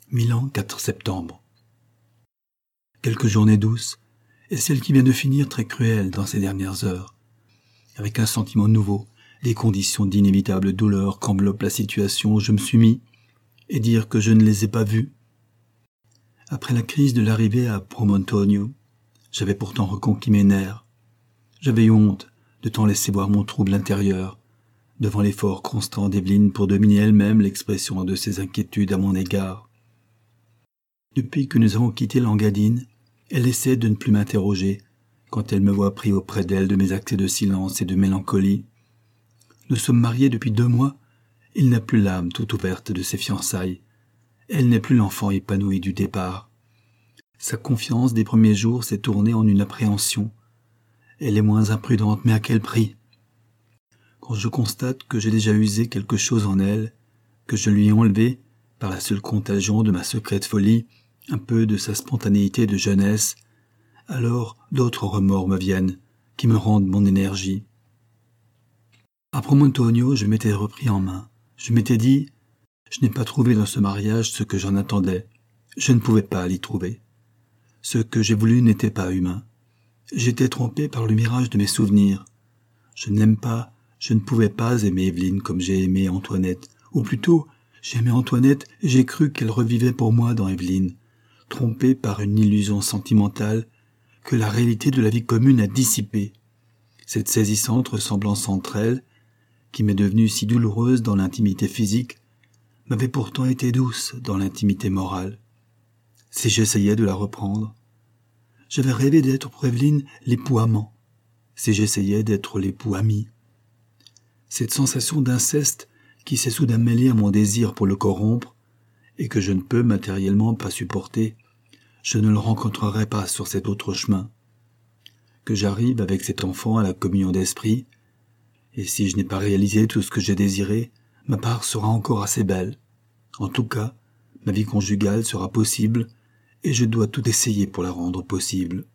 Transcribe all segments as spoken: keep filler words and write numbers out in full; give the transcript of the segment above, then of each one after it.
Milan, quatre septembre. Quelques journées douces, et celle qui vient de finir très cruelle dans ces dernières heures. Avec un sentiment nouveau, des conditions d'inévitable douleur qu'enveloppe la situation où je me suis mis, et dire que je ne les ai pas vues. Après la crise de l'arrivée à Promontorio, j'avais pourtant reconquis mes nerfs. J'avais eu honte de tant laisser voir mon trouble intérieur, devant l'effort constant d'Evelyne pour dominer elle-même l'expression de ses inquiétudes à mon égard. Depuis que nous avons quitté l'Engadine, elle essaie de ne plus m'interroger quand elle me voit pris auprès d'elle de mes accès de silence et de mélancolie. Nous sommes mariés depuis deux mois, il n'a plus l'âme toute ouverte de ses fiançailles. Elle n'est plus l'enfant épanoui du départ. Sa confiance des premiers jours s'est tournée en une appréhension. Elle est moins imprudente, mais à quel prix? Quand je constate que j'ai déjà usé quelque chose en elle, que je lui ai enlevé, par la seule contagion de ma secrète folie, un peu de sa spontanéité de jeunesse, alors d'autres remords me viennent, qui me rendent mon énergie. À Promontorio, je m'étais repris en main. Je m'étais dit, je n'ai pas trouvé dans ce mariage ce que j'en attendais. Je ne pouvais pas l'y trouver. Ce que j'ai voulu n'était pas humain. J'étais trompé par le mirage de mes souvenirs. Je n'aime pas, je ne pouvais pas aimer Evelyne comme j'ai aimé Antoinette. Ou plutôt, j'ai aimé Antoinette et j'ai cru qu'elle revivait pour moi dans Evelyne, trompé par une illusion sentimentale que la réalité de la vie commune a dissipée. Cette saisissante ressemblance entre elles, qui m'est devenue si douloureuse dans l'intimité physique, m'avait pourtant été douce dans l'intimité morale. Si j'essayais de la reprendre, j'avais rêvé d'être pour Evelyne l'époux amant, si j'essayais d'être l'époux ami. Cette sensation d'inceste qui s'est soudain mêlée à mon désir pour le corrompre, et que je ne peux matériellement pas supporter, je ne le rencontrerai pas sur cet autre chemin. Que j'arrive avec cet enfant à la communion d'esprit, et si je n'ai pas réalisé tout ce que j'ai désiré, ma part sera encore assez belle. En tout cas, ma vie conjugale sera possible, et je dois tout essayer pour la rendre possible.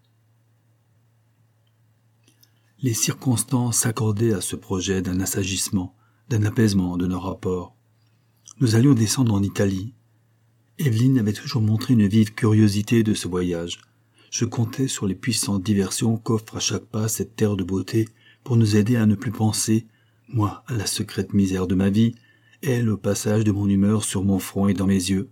Les circonstances s'accordaient à ce projet d'un assagissement, d'un apaisement de nos rapports. Nous allions descendre en Italie. Evelyne avait toujours montré une vive curiosité de ce voyage. Je comptais sur les puissantes diversions qu'offre à chaque pas cette terre de beauté pour nous aider à ne plus penser, moi à la secrète misère de ma vie, elle au passage de mon humeur sur mon front et dans mes yeux.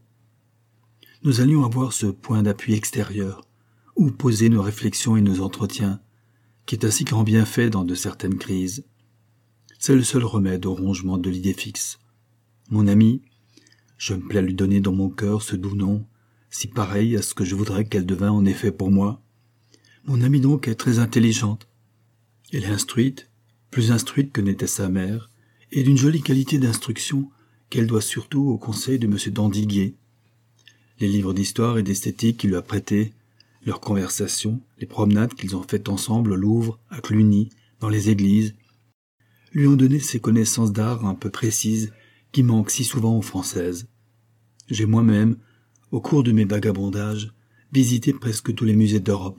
Nous allions avoir ce point d'appui extérieur, où poser nos réflexions et nos entretiens, qui est un si grand bienfait dans de certaines crises. C'est le seul remède au rongement de l'idée fixe. Mon ami, je me plais à lui donner dans mon cœur ce doux nom, si pareil à ce que je voudrais qu'elle devînt en effet pour moi. Mon amie donc est très intelligente. Elle est instruite, plus instruite que n'était sa mère, et d'une jolie qualité d'instruction qu'elle doit surtout au conseil de M. d'Andiguier. Les livres d'histoire et d'esthétique qu'il lui a prêtés, leurs conversations, les promenades qu'ils ont faites ensemble au Louvre, à Cluny, dans les églises, lui ont donné ces connaissances d'art un peu précises qui manquent si souvent aux Françaises. J'ai moi-même, au cours de mes vagabondages, visité presque tous les musées d'Europe.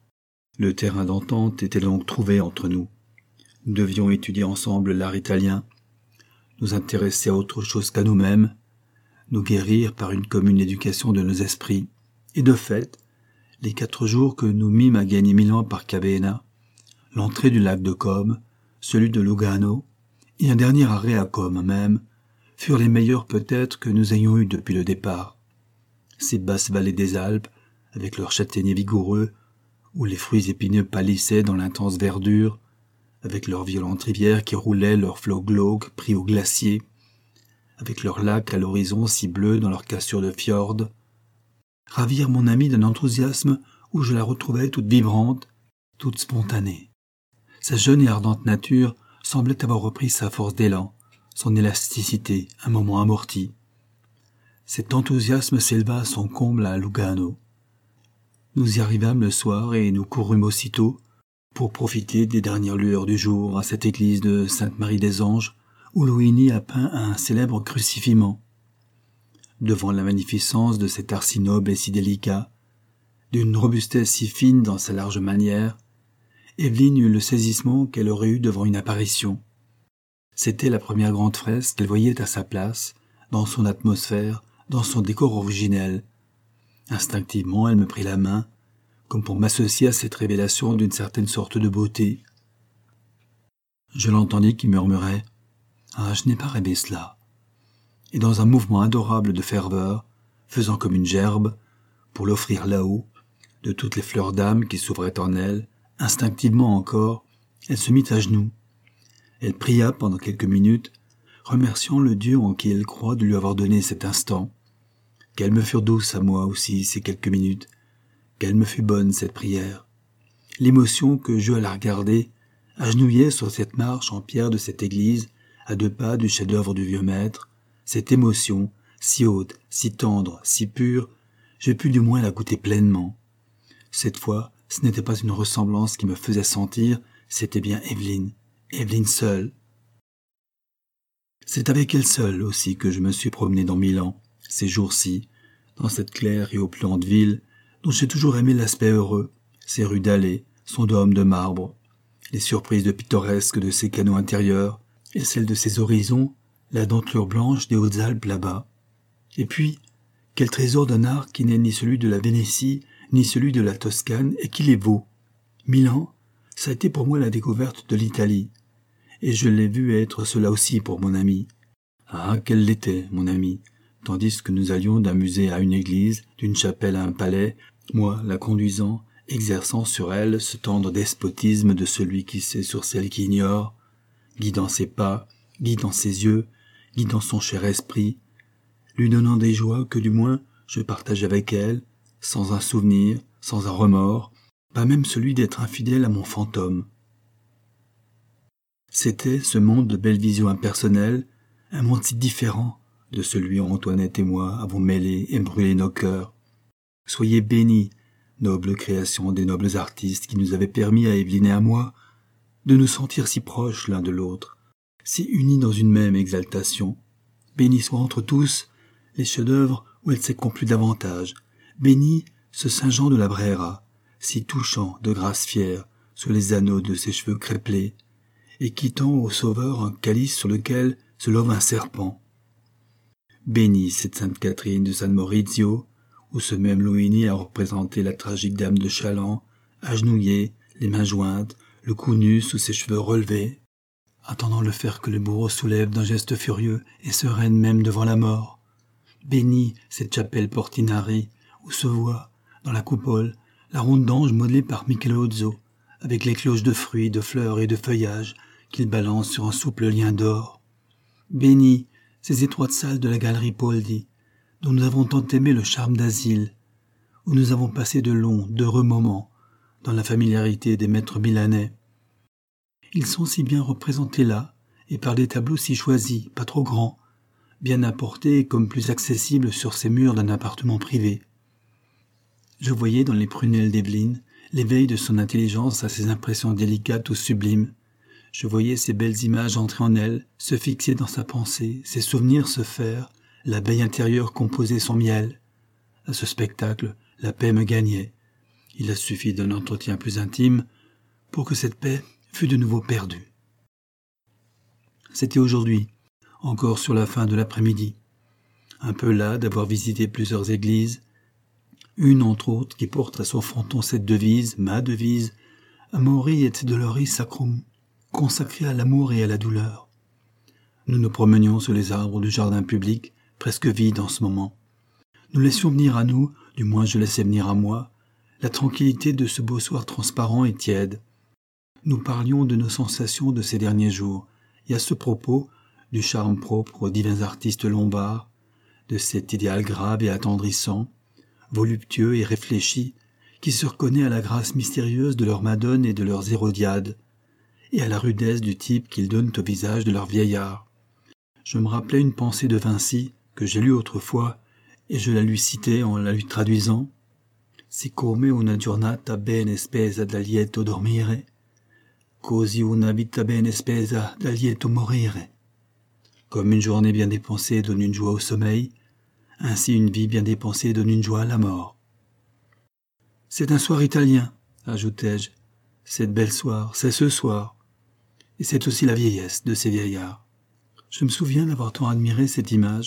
Le terrain d'entente était donc trouvé entre nous. Nous devions étudier ensemble l'art italien, nous intéresser à autre chose qu'à nous-mêmes, nous guérir par une commune éducation de nos esprits, et de fait, les quatre jours que nous mîmes à gagner Milan par Cavena, l'entrée du lac de Comme, celui de Lugano, et un dernier arrêt à Comme même, furent les meilleurs peut-être que nous ayons eus depuis le départ. Ces basses vallées des Alpes, avec leurs châtaigniers vigoureux, où les fruits épineux pâlissaient dans l'intense verdure, avec leurs violentes rivières qui roulaient leurs flots glauques pris au glacier, avec leurs lacs à l'horizon si bleus dans leurs cassures de fjord, ravirent mon amie d'un enthousiasme où je la retrouvais toute vibrante, toute spontanée. Sa jeune et ardente nature semblait avoir repris sa force d'élan, son élasticité, un moment amorti. Cet enthousiasme s'éleva à son comble à Lugano. Nous y arrivâmes le soir et nous courûmes aussitôt pour profiter des dernières lueurs du jour à cette église de Sainte-Marie-des-Anges où Luini a peint un célèbre crucifiement. Devant la magnificence de cet art si noble et si délicat, d'une robustesse si fine dans sa large manière, Evelyne eut le saisissement qu'elle aurait eu devant une apparition. C'était la première grande fresque qu'elle voyait à sa place, dans son atmosphère, dans son décor originel. Instinctivement, elle me prit la main, comme pour m'associer à cette révélation d'une certaine sorte de beauté. Je l'entendis qui murmurait « Ah, je n'ai pas rêvé cela !» Et dans un mouvement adorable de ferveur, faisant comme une gerbe, pour l'offrir là-haut, de toutes les fleurs d'âme qui s'ouvraient en elle, instinctivement encore, elle se mit à genoux. Elle pria pendant quelques minutes, remerciant le Dieu en qui elle croit de lui avoir donné cet instant. Qu'elle me fût douce à moi aussi ces quelques minutes, qu'elle me fût bonne cette prière. L'émotion que j'eus à la regarder, agenouillée sur cette marche en pierre de cette église, à deux pas du chef-d'œuvre du vieux maître, cette émotion, si haute, si tendre, si pure, j'ai pu du moins la goûter pleinement. Cette fois, ce n'était pas une ressemblance qui me faisait sentir, c'était bien Evelyne, Evelyne seule. C'est avec elle seule aussi que je me suis promené dans Milan, ces jours-ci, dans cette claire et opulente ville dont j'ai toujours aimé l'aspect heureux, ses rues dallées, son dôme de marbre, les surprises de pittoresques de ses canaux intérieurs et celles de ses horizons, la dentelure blanche des Hautes-Alpes là-bas. Et puis, quel trésor d'un art qui n'est ni celui de la Vénétie, ni celui de la Toscane, et qui les vaut. Milan, ça a été pour moi la découverte de l'Italie, et je l'ai vu être cela aussi pour mon ami. Ah, qu'elle l'était, mon ami, tandis que nous allions d'un musée à une église, d'une chapelle à un palais, moi la conduisant, exerçant sur elle ce tendre despotisme de celui qui sait sur celle qui ignore, guidant ses pas, guidant ses yeux, guidant son cher esprit, lui donnant des joies que du moins je partage avec elle, sans un souvenir, sans un remords, pas même celui d'être infidèle à mon fantôme. C'était ce monde de belles visions impersonnelles, un monde si différent de celui où Antoinette et moi avons mêlé et brûlé nos cœurs. Soyez bénis, noble création des nobles artistes qui nous avaient permis à Evelyne et à moi de nous sentir si proches l'un de l'autre, si unis dans une même exaltation. Bénis soit entre tous les chefs-d'œuvre où elle s'est complut davantage. Bénis ce Saint-Jean de la Brera, si touchant de grâce fière sous les anneaux de ses cheveux crêpelés, et qui tend au Sauveur un calice sur lequel se love un serpent. Bénis cette Sainte Catherine de San Maurizio, où ce même Luini a représenté la tragique dame de Chaland, agenouillée, les mains jointes, le cou nu sous ses cheveux relevés, attendant le fer que le bourreau soulève d'un geste furieux et sereine même devant la mort. Bénis cette chapelle Portinari, où se voit, dans la coupole, la ronde d'ange modelée par Michelozzo, avec les cloches de fruits, de fleurs et de feuillages qu'il balance sur un souple lien d'or. Bénis ces étroites salles de la galerie Poldi, dont nous avons tant aimé le charme d'asile, où nous avons passé de longs, d'heureux moments, dans la familiarité des maîtres milanais. Ils sont si bien représentés là, et par des tableaux si choisis, pas trop grands, bien apportés et comme plus accessibles sur ces murs d'un appartement privé. Je voyais dans les prunelles d'Evelyne l'éveil de son intelligence à ses impressions délicates ou sublimes. Je voyais ces belles images entrer en elle, se fixer dans sa pensée, ses souvenirs se faire, l'abeille intérieure composer son miel. À ce spectacle, la paix me gagnait. Il a suffi d'un entretien plus intime pour que cette paix fût de nouveau perdue. C'était aujourd'hui, encore sur la fin de l'après-midi. Un peu las d'avoir visité plusieurs églises, une entre autres qui porte à son fronton cette devise, ma devise, Amori et Doloris Sacrum, consacrée à l'amour et à la douleur. Nous nous promenions sur les arbres du jardin public, presque vide en ce moment. Nous laissions venir à nous, du moins je laissais venir à moi, la tranquillité de ce beau soir transparent et tiède. Nous parlions de nos sensations de ces derniers jours, et à ce propos, du charme propre aux divins artistes lombards, de cet idéal grave et attendrissant, voluptueux et réfléchi, qui se reconnaît à la grâce mystérieuse de leurs madones et de leurs hérodiades, et à la rudesse du type qu'ils donnent au visage de leurs vieillards. Je me rappelais une pensée de Vinci, que j'ai lue autrefois, et je la lui citais en la lui traduisant. Si come una giornata bene spesa dal lieto dormire, così una vita bene spesa dal lieto morire. Comme une journée bien dépensée donne une joie au sommeil, ainsi une vie bien dépensée donne une joie à la mort. C'est un soir italien, ajoutai-je. Cette belle soir, c'est ce soir. Et c'est aussi la vieillesse de ces vieillards. Je me souviens d'avoir tant admiré cette image,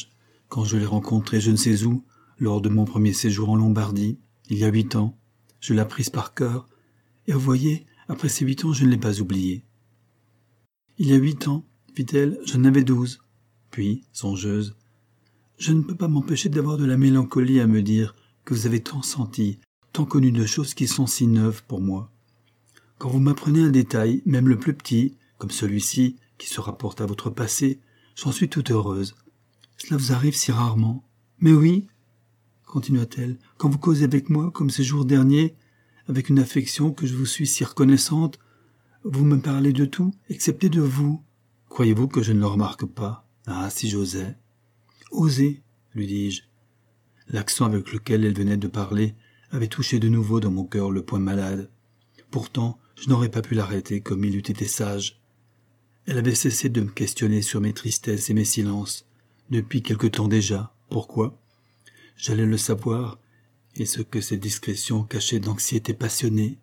quand je l'ai rencontrée je ne sais où, lors de mon premier séjour en Lombardie, il y a huit ans. Je l'ai apprise par cœur, et vous voyez, après ces huit ans, je ne l'ai pas oubliée. Il y a huit ans, fit-elle, j'en avais douze. Puis, songeuse, je ne peux pas m'empêcher d'avoir de la mélancolie à me dire que vous avez tant senti, tant connu de choses qui sont si neuves pour moi. Quand vous m'apprenez un détail, même le plus petit, comme celui-ci, qui se rapporte à votre passé, j'en suis toute heureuse. Cela vous arrive si rarement. Mais oui, continua-t-elle, quand vous causez avec moi, comme ces jours derniers, avec une affection que je vous suis si reconnaissante, vous me parlez de tout, excepté de vous. Croyez-vous que je ne le remarque pas? Ah, si j'osais. Osez, lui dis-je. L'accent avec lequel elle venait de parler avait touché de nouveau dans mon cœur le point malade. Pourtant, je n'aurais pas pu l'arrêter comme il eût été sage. Elle avait cessé de me questionner sur mes tristesses et mes silences, depuis quelque temps déjà. Pourquoi? J'allais le savoir, et ce que ces discrétions cachaient d'anxiété passionnée.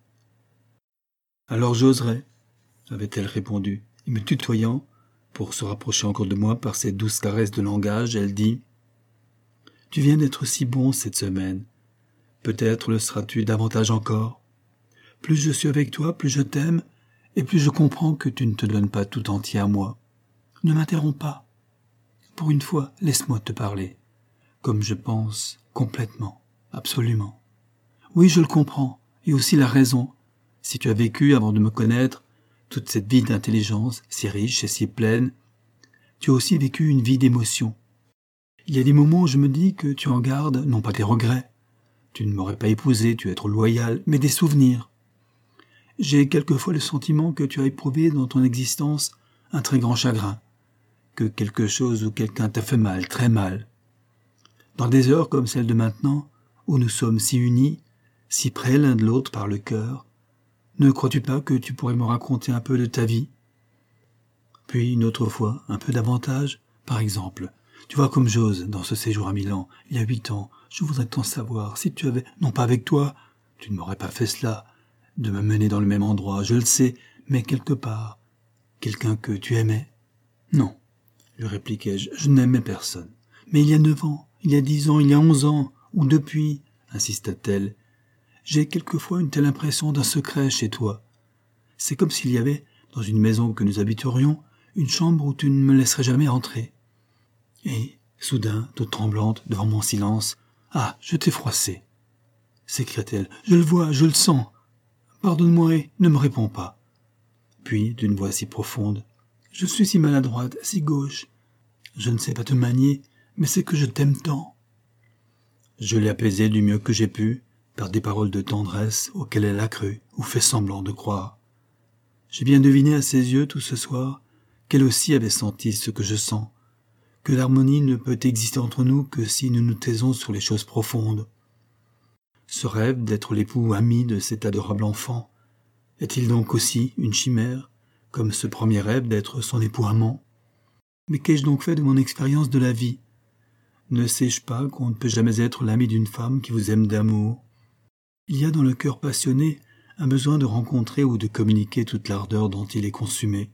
Alors j'oserais, avait-elle répondu, et me tutoyant, pour se rapprocher encore de moi par ses douces caresses de langage, elle dit « Tu viens d'être si bon cette semaine. Peut-être le seras-tu davantage encore. Plus je suis avec toi, plus je t'aime, et plus je comprends que tu ne te donnes pas tout entier à moi. Ne m'interromps pas. Pour une fois, laisse-moi te parler. Comme je pense, complètement, absolument. Oui, je le comprends, et aussi la raison. Si tu as vécu, avant de me connaître, toute cette vie d'intelligence, si riche et si pleine, tu as aussi vécu une vie d'émotion. Il y a des moments où je me dis que tu en gardes, non pas des regrets. Tu ne m'aurais pas épousé, tu es trop loyal, mais des souvenirs. J'ai quelquefois le sentiment que tu as éprouvé dans ton existence un très grand chagrin, que quelque chose ou quelqu'un t'a fait mal, très mal. Dans des heures comme celle de maintenant, où nous sommes si unis, si près l'un de l'autre par le cœur, ne crois-tu pas que tu pourrais me raconter un peu de ta vie? Puis une autre fois, un peu davantage, par exemple, tu vois comme j'ose dans ce séjour à Milan, il y a huit ans, je voudrais tant savoir si tu avais, non pas avec toi, tu ne m'aurais pas fait cela, de me mener dans le même endroit, je le sais, mais quelque part, quelqu'un que tu aimais? Non, lui répliquai-je, je n'aimais personne. Mais il y a neuf ans, il y a dix ans, il y a onze ans, ou depuis, insista-t-elle, j'ai quelquefois une telle impression d'un secret chez toi. C'est comme s'il y avait, dans une maison que nous habiterions, une chambre où tu ne me laisserais jamais entrer. Et, soudain, toute tremblante, devant mon silence, « Ah, je t'ai froissé !» s'écria-t-elle. « Je le vois, je le sens. Pardonne-moi et ne me réponds pas. » Puis, d'une voix si profonde, « Je suis si maladroite, si gauche. Je ne sais pas te manier, mais c'est que je t'aime tant. » Je l'ai apaisée du mieux que j'ai pu, par des paroles de tendresse auxquelles elle a cru ou fait semblant de croire. J'ai bien deviné à ses yeux tout ce soir qu'elle aussi avait senti ce que je sens, que l'harmonie ne peut exister entre nous que si nous nous taisons sur les choses profondes. Ce rêve d'être l'époux ami de cet adorable enfant, est-il donc aussi une chimère, comme ce premier rêve d'être son époux amant? Mais qu'ai-je donc fait de mon expérience de la vie? Ne sais-je pas qu'on ne peut jamais être l'ami d'une femme qui vous aime d'amour? Il y a dans le cœur passionné un besoin de rencontrer ou de communiquer toute l'ardeur dont il est consumé.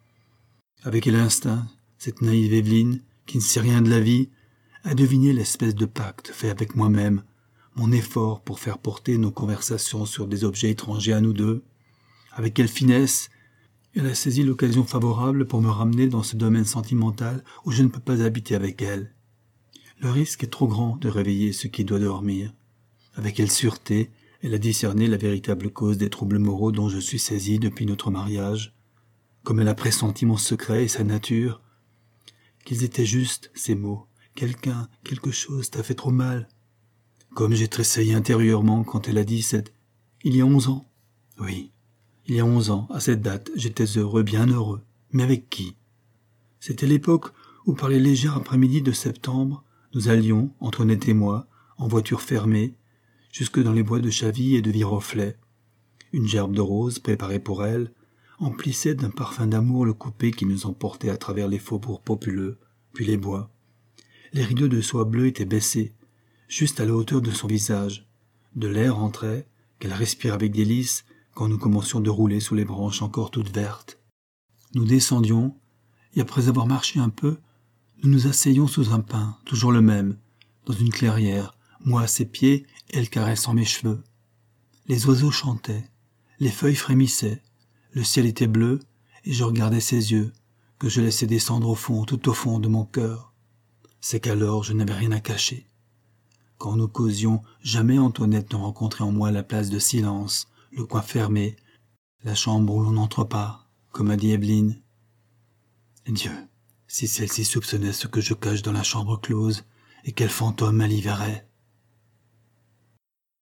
Avec quel instinct, cette naïve Évelyne, qui ne sait rien de la vie, a deviné l'espèce de pacte fait avec moi-même, mon effort pour faire porter nos conversations sur des objets étrangers à nous deux. Avec quelle finesse, elle a saisi l'occasion favorable pour me ramener dans ce domaine sentimental où je ne peux pas habiter avec elle. Le risque est trop grand de réveiller ce qui doit dormir. Avec quelle sûreté, elle a discerné la véritable cause des troubles moraux dont je suis saisi depuis notre mariage, comme elle a pressenti mon secret et sa nature. Qu'ils étaient justes, ces mots. Quelqu'un, quelque chose t'a fait trop mal. Comme j'ai tressailli intérieurement quand elle a dit cette... Il y a onze ans. Oui, il y a onze ans, à cette date, j'étais heureux, bien heureux. Mais avec qui? C'était l'époque où, par les légers après-midi de septembre, nous allions, Antoinette et moi, en voiture fermée, jusque dans les bois de Chaville et de Viroflay. Une gerbe de roses, préparée pour elle, emplissait d'un parfum d'amour le coupé qui nous emportait à travers les faubourgs populeux, puis les bois. Les rideaux de soie bleue étaient baissés, juste à la hauteur de son visage. De l'air entrait, qu'elle respirait avec délice, quand nous commencions de rouler sous les branches encore toutes vertes. Nous descendions, et après avoir marché un peu, Nous nous asseyons sous un pin, toujours le même, dans une clairière, moi à ses pieds, elle caressant mes cheveux. Les oiseaux chantaient, les feuilles frémissaient, le ciel était bleu, et je regardais ses yeux, que je laissais descendre au fond, tout au fond de mon cœur. C'est qu'alors je n'avais rien à cacher. Quand nous causions, jamais Antoinette ne rencontrait en moi la place de silence, le coin fermé, la chambre où l'on n'entre pas, comme a dit Evelyne. Dieu, si celle-ci soupçonnait ce que je cache dans la chambre close, et quel fantôme elle y verrait.